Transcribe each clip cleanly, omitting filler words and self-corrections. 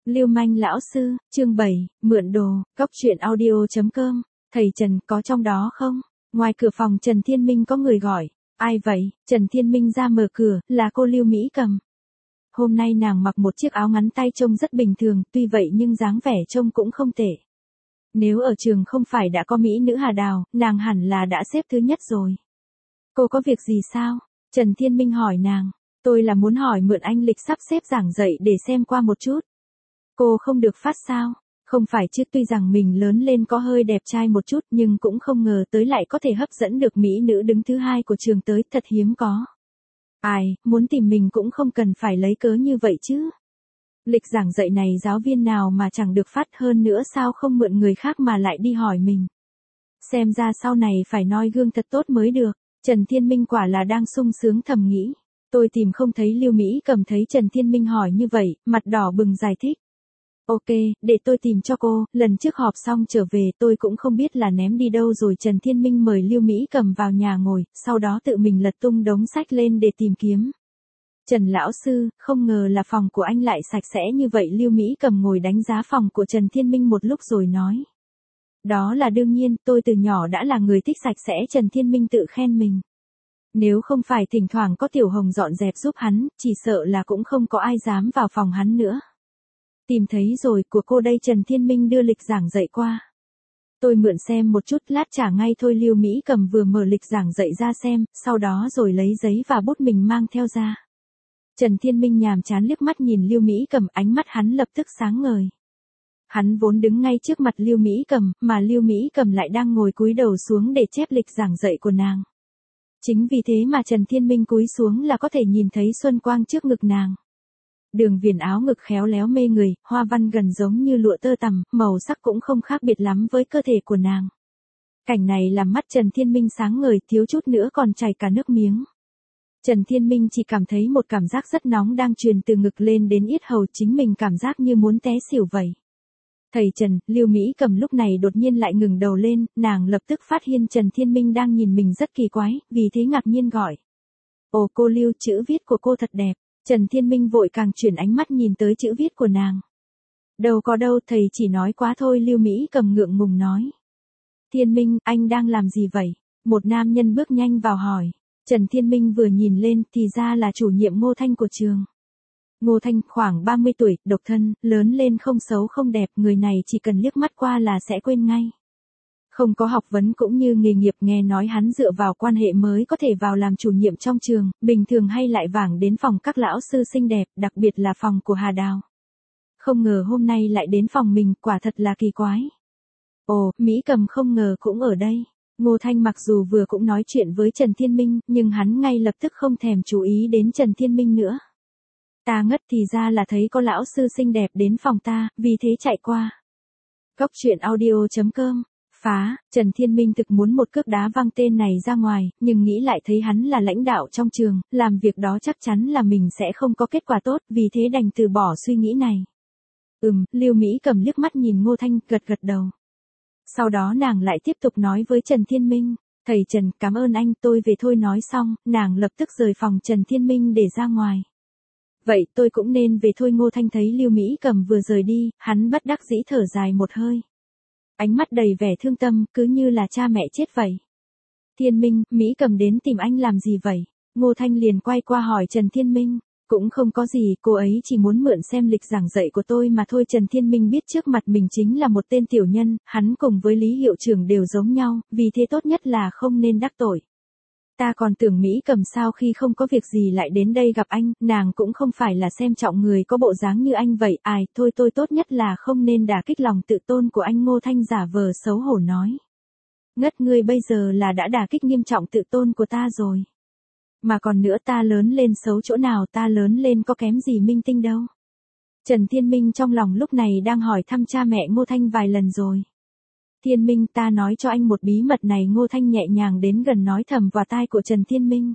Lưu manh lão sư, chương 7, mượn đồ, cóc truyện audio.com, thầy Trần có trong đó không? Ngoài cửa phòng Trần Thiên Minh có người gọi, ai vậy? Trần Thiên Minh ra mở cửa, là cô Lưu Mỹ Cầm. Hôm nay nàng mặc một chiếc áo ngắn tay trông rất bình thường, tuy vậy nhưng dáng vẻ trông cũng không tệ. Nếu ở trường không phải đã có mỹ nữ Hà Đào, nàng hẳn là đã xếp thứ nhất rồi. Cô có việc gì sao? Trần Thiên Minh hỏi nàng, tôi là muốn hỏi mượn anh lịch sắp xếp giảng dạy để xem qua một chút. Cô không được phát sao? Không phải chứ, tuy rằng mình lớn lên có hơi đẹp trai một chút nhưng cũng không ngờ tới lại có thể hấp dẫn được mỹ nữ đứng thứ hai của trường tới, thật hiếm có. Ai, muốn tìm mình cũng không cần phải lấy cớ như vậy chứ. Lịch giảng dạy này giáo viên nào mà chẳng được phát, hơn nữa sao không mượn người khác mà lại đi hỏi mình. Xem ra sau này phải noi gương thật tốt mới được. Trần Thiên Minh quả là đang sung sướng thầm nghĩ. Tôi tìm không thấy Lưu Mỹ Cầm, thấy Trần Thiên Minh hỏi như vậy, mặt đỏ bừng giải thích. Ok, để tôi tìm cho cô, lần trước họp xong trở về tôi cũng không biết là ném đi đâu rồi. Trần Thiên Minh mời Lưu Mỹ Cầm vào nhà ngồi, sau đó tự mình lật tung đống sách lên để tìm kiếm. Trần lão sư, không ngờ là phòng của anh lại sạch sẽ như vậy. Lưu Mỹ Cầm ngồi đánh giá phòng của Trần Thiên Minh một lúc rồi nói. Đó là đương nhiên, tôi từ nhỏ đã là người thích sạch sẽ. Trần Thiên Minh tự khen mình. Nếu không phải thỉnh thoảng có Tiểu Hồng dọn dẹp giúp hắn, chỉ sợ là cũng không có ai dám vào phòng hắn nữa. Tìm thấy rồi, của cô đây. Trần Thiên Minh đưa lịch giảng dạy qua. Tôi mượn xem một chút, lát trả ngay thôi. Lưu Mỹ Cầm vừa mở lịch giảng dạy ra xem, sau đó rồi lấy giấy và bút mình mang theo ra. Trần Thiên Minh nhàm chán liếc mắt nhìn Lưu Mỹ Cầm, ánh mắt hắn lập tức sáng ngời. Hắn vốn đứng ngay trước mặt Lưu Mỹ Cầm, mà Lưu Mỹ Cầm lại đang ngồi cúi đầu xuống để chép lịch giảng dạy của nàng. Chính vì thế mà Trần Thiên Minh cúi xuống là có thể nhìn thấy xuân quang trước ngực nàng. Đường viền áo ngực khéo léo mê người, hoa văn gần giống như lụa tơ tằm, màu sắc cũng không khác biệt lắm với cơ thể của nàng. Cảnh này làm mắt Trần Thiên Minh sáng ngời, thiếu chút nữa còn chảy cả nước miếng. Trần Thiên Minh chỉ cảm thấy một cảm giác rất nóng đang truyền từ ngực lên đến yết hầu, chính mình cảm giác như muốn té xỉu vậy. Thầy Trần, Lưu Mỹ Cầm lúc này đột nhiên lại ngừng đầu lên, nàng lập tức phát hiện Trần Thiên Minh đang nhìn mình rất kỳ quái, vì thế ngạc nhiên gọi. Ồ cô Lưu, chữ viết của cô thật đẹp. Trần Thiên Minh vội càng chuyển ánh mắt nhìn tới chữ viết của nàng. Đâu có đâu, thầy chỉ nói quá thôi. Lưu Mỹ Cầm ngượng ngùng nói. Thiên Minh, anh đang làm gì vậy? Một nam nhân bước nhanh vào hỏi. Trần Thiên Minh vừa nhìn lên thì ra là chủ nhiệm Ngô Thanh của trường. Ngô Thanh khoảng 30 tuổi, độc thân, lớn lên không xấu không đẹp, người này chỉ cần liếc mắt qua là sẽ quên ngay. Không có học vấn cũng như nghề nghiệp, nghe nói hắn dựa vào quan hệ mới có thể vào làm chủ nhiệm trong trường, bình thường hay lại vàng đến phòng các lão sư xinh đẹp, đặc biệt là phòng của Hà Đào. Không ngờ hôm nay lại đến phòng mình, quả thật là kỳ quái. Ồ, Mỹ Cầm không ngờ cũng ở đây. Ngô Thanh mặc dù vừa cũng nói chuyện với Trần Thiên Minh, nhưng hắn ngay lập tức không thèm chú ý đến Trần Thiên Minh nữa. Ta ngất, thì ra là thấy có lão sư xinh đẹp đến phòng ta, vì thế chạy qua. Cóc truyện audio.com. Phá, Trần Thiên Minh thực muốn một cước đá văng tên này ra ngoài, nhưng nghĩ lại thấy hắn là lãnh đạo trong trường, làm việc đó chắc chắn là mình sẽ không có kết quả tốt, vì thế đành từ bỏ suy nghĩ này. Lưu Mỹ Cầm liếc mắt nhìn Ngô Thanh, gật gật đầu. Sau đó nàng lại tiếp tục nói với Trần Thiên Minh, thầy Trần, cảm ơn anh, tôi về thôi. Nói xong, nàng lập tức rời phòng Trần Thiên Minh để ra ngoài. Vậy tôi cũng nên về thôi. Ngô Thanh thấy Lưu Mỹ Cầm vừa rời đi, hắn bất đắc dĩ thở dài một hơi. Ánh mắt đầy vẻ thương tâm, cứ như là cha mẹ chết vậy. Thiên Minh, Mỹ Cầm đến tìm anh làm gì vậy? Ngô Thanh liền quay qua hỏi Trần Thiên Minh. Cũng không có gì, cô ấy chỉ muốn mượn xem lịch giảng dạy của tôi mà thôi. Trần Thiên Minh biết trước mặt mình chính là một tên tiểu nhân, hắn cùng với Lý hiệu trưởng đều giống nhau, vì thế tốt nhất là không nên đắc tội. Ta còn tưởng Mỹ Cầm sau khi không có việc gì lại đến đây gặp anh, nàng cũng không phải là xem trọng người có bộ dáng như anh vậy. Ai, thôi tôi tốt nhất là không nên đả kích lòng tự tôn của anh. Ngô Thanh giả vờ xấu hổ nói. Ngất, ngươi bây giờ là đã đả kích nghiêm trọng tự tôn của ta rồi. Mà còn nữa, ta lớn lên xấu chỗ nào, ta lớn lên có kém gì Minh Tinh đâu. Trần Thiên Minh trong lòng lúc này đang hỏi thăm cha mẹ Ngô Thanh vài lần rồi. Thiên Minh, ta nói cho anh một bí mật này. Ngô Thanh nhẹ nhàng đến gần nói thầm vào tai của Trần Thiên Minh.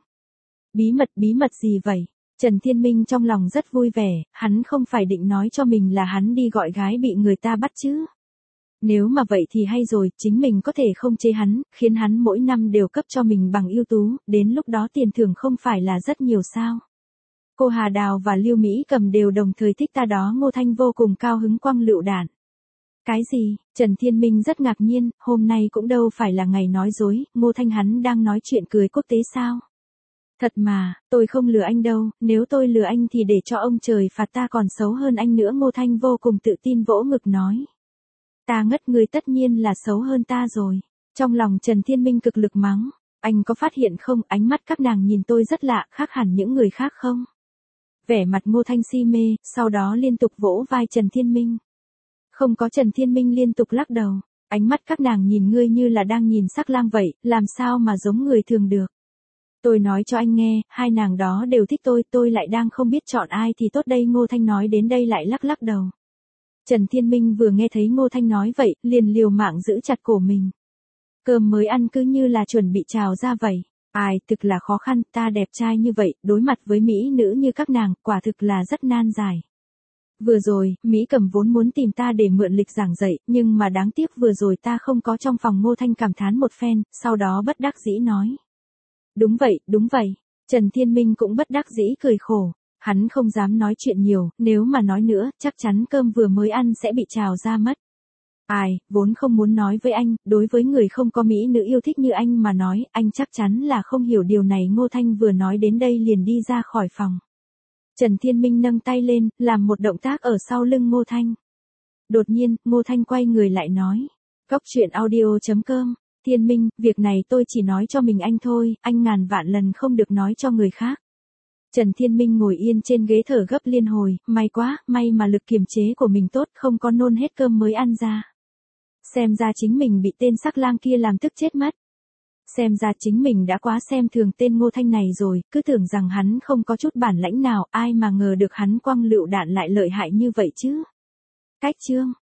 Bí mật gì vậy? Trần Thiên Minh trong lòng rất vui vẻ, hắn không phải định nói cho mình là hắn đi gọi gái bị người ta bắt chứ. Nếu mà vậy thì hay rồi, chính mình có thể không chế hắn, khiến hắn mỗi năm đều cấp cho mình bằng ưu tú, đến lúc đó tiền thưởng không phải là rất nhiều sao. Cô Hà Đào và Lưu Mỹ Cầm đều đồng thời thích ta đó. Ngô Thanh vô cùng cao hứng quăng lựu đạn. Cái gì? Trần Thiên Minh rất ngạc nhiên, hôm nay cũng đâu phải là ngày nói dối, Ngô Thanh hắn đang nói chuyện cười quốc tế sao? Thật mà, tôi không lừa anh đâu, nếu tôi lừa anh thì để cho ông trời phạt ta còn xấu hơn anh nữa. Ngô Thanh vô cùng tự tin vỗ ngực nói. Ta ngất người tất nhiên là xấu hơn ta rồi. Trong lòng Trần Thiên Minh cực lực mắng, anh có phát hiện không, ánh mắt các nàng nhìn tôi rất lạ, khác hẳn những người khác không? Vẻ mặt Ngô Thanh si mê, sau đó liên tục vỗ vai Trần Thiên Minh. Không có. Trần Thiên Minh liên tục lắc đầu, ánh mắt các nàng nhìn ngươi như là đang nhìn sắc lang vậy, làm sao mà giống người thường được. Tôi nói cho anh nghe, hai nàng đó đều thích tôi lại đang không biết chọn ai thì tốt đây. Ngô Thanh nói đến đây lại lắc lắc đầu. Trần Thiên Minh vừa nghe thấy Ngô Thanh nói vậy, liền liều mạng giữ chặt cổ mình. Cơm mới ăn cứ như là chuẩn bị trào ra vậy. Ai, thực là khó khăn, ta đẹp trai như vậy, đối mặt với mỹ nữ như các nàng, quả thực là rất nan giải. Vừa rồi, Mỹ Cầm vốn muốn tìm ta để mượn lịch giảng dạy, nhưng mà đáng tiếc vừa rồi ta không có trong phòng. Ngô Thanh cảm thán một phen, sau đó bất đắc dĩ nói. Đúng vậy. Trần Thiên Minh cũng bất đắc dĩ cười khổ. Hắn không dám nói chuyện nhiều, nếu mà nói nữa, chắc chắn cơm vừa mới ăn sẽ bị trào ra mất. Ai, vốn không muốn nói với anh, đối với người không có mỹ nữ yêu thích như anh mà nói, anh chắc chắn là không hiểu điều này. Ngô Thanh vừa nói đến đây liền đi ra khỏi phòng. Trần Thiên Minh nâng tay lên, làm một động tác ở sau lưng Ngô Thanh. Đột nhiên, Ngô Thanh quay người lại nói. Cóc truyện audio.com. Thiên Minh, việc này tôi chỉ nói cho mình anh thôi, anh ngàn vạn lần không được nói cho người khác. Trần Thiên Minh ngồi yên trên ghế thở gấp liên hồi, may quá, may mà lực kiềm chế của mình tốt, không có nôn hết cơm mới ăn ra. Xem ra chính mình bị tên sắc lang kia làm tức chết mất. Xem ra chính mình đã quá xem thường tên Ngô Thanh này rồi, cứ tưởng rằng hắn không có chút bản lãnh nào, ai mà ngờ được hắn quăng lựu đạn lại lợi hại như vậy chứ. Cách chương